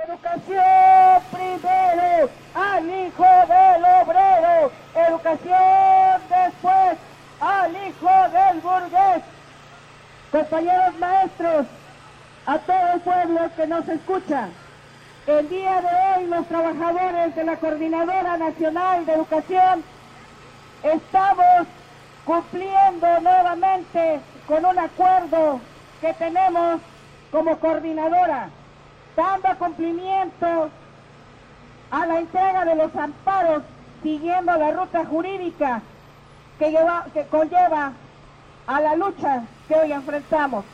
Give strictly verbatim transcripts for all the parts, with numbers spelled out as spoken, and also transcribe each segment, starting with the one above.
Educación primero, al hijo del obrero. Educación después, al hijo del burgués. Compañeros maestros, a todo el pueblo que nos escucha, el día de hoy los trabajadores de la Coordinadora Nacional de Educación estamos cumpliendo nuevamente con un acuerdo que tenemos como coordinadora, dando cumplimiento a la entrega de los amparos, siguiendo la ruta jurídica que, lleva, que conlleva a la lucha que hoy enfrentamos.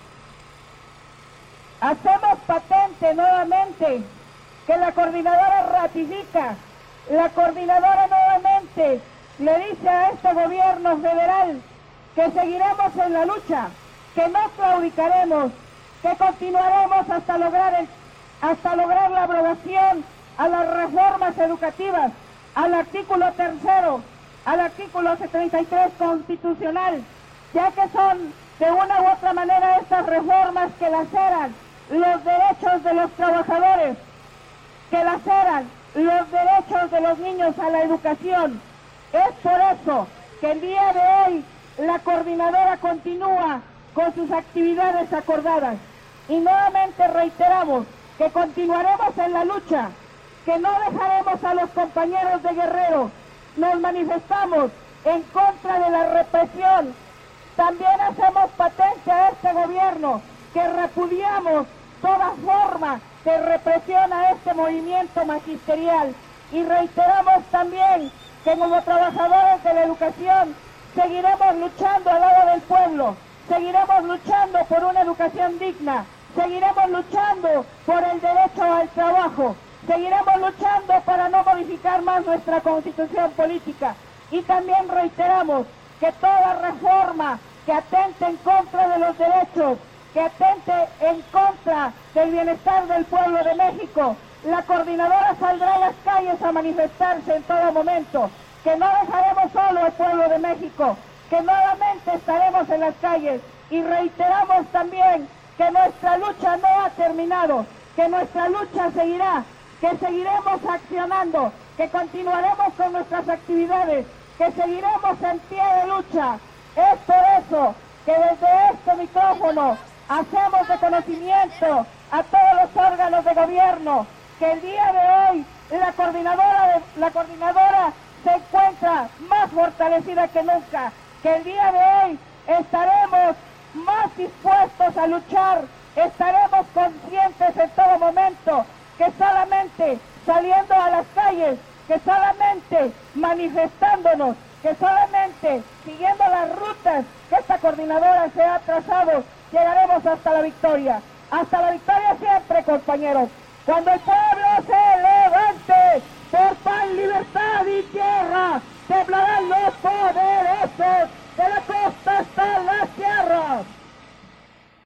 Hacemos patente nuevamente que la coordinadora ratifica, la coordinadora nuevamente le dice a este gobierno federal que seguiremos en la lucha, que no claudicaremos, que continuaremos hasta lograr, el, hasta lograr la aprobación a las reformas educativas, al artículo tercero, al artículo setenta y tres constitucional, ya que son de una u otra manera estas reformas que laceran los derechos de los trabajadores, que laceran los derechos de los niños a la educación. Es por eso que el día de hoy la coordinadora continúa con sus actividades acordadas. Y nuevamente reiteramos que continuaremos en la lucha, que no dejaremos a los compañeros de Guerrero. Nos manifestamos en contra de la represión. También hacemos patente a este gobierno que repudiamos toda forma de represión a este movimiento magisterial. Y reiteramos también que como trabajadores de la educación seguiremos luchando al lado del pueblo, seguiremos luchando por una educación digna, seguiremos luchando por el derecho al trabajo, seguiremos luchando para no modificar más nuestra constitución política. Y también reiteramos que toda reforma que atente en contra de los derechos, que atente en contra del bienestar del pueblo de México, la coordinadora saldrá a las calles a manifestarse en todo momento, que no dejaremos solo al pueblo de México, que nuevamente estaremos en las calles. Y reiteramos también que nuestra lucha no ha terminado, que nuestra lucha seguirá, que seguiremos accionando, que continuaremos con nuestras actividades, que seguiremos en pie de lucha. Es por eso que desde este micrófono hacemos de conocimiento a todos los órganos de gobierno que el día de hoy la coordinadora, de, la coordinadora se encuentra más fortalecida que nunca, que el día de hoy estaremos más dispuestos a luchar, estaremos conscientes en todo momento que solamente saliendo a las calles, que solamente manifestándonos, que solamente siguiendo las rutas que esta coordinadora se ha trazado, llegaremos hasta la victoria. Hasta la victoria siempre, compañeros. Cuando el pueblo se levante por pan, libertad y tierra, temblarán los poderosos.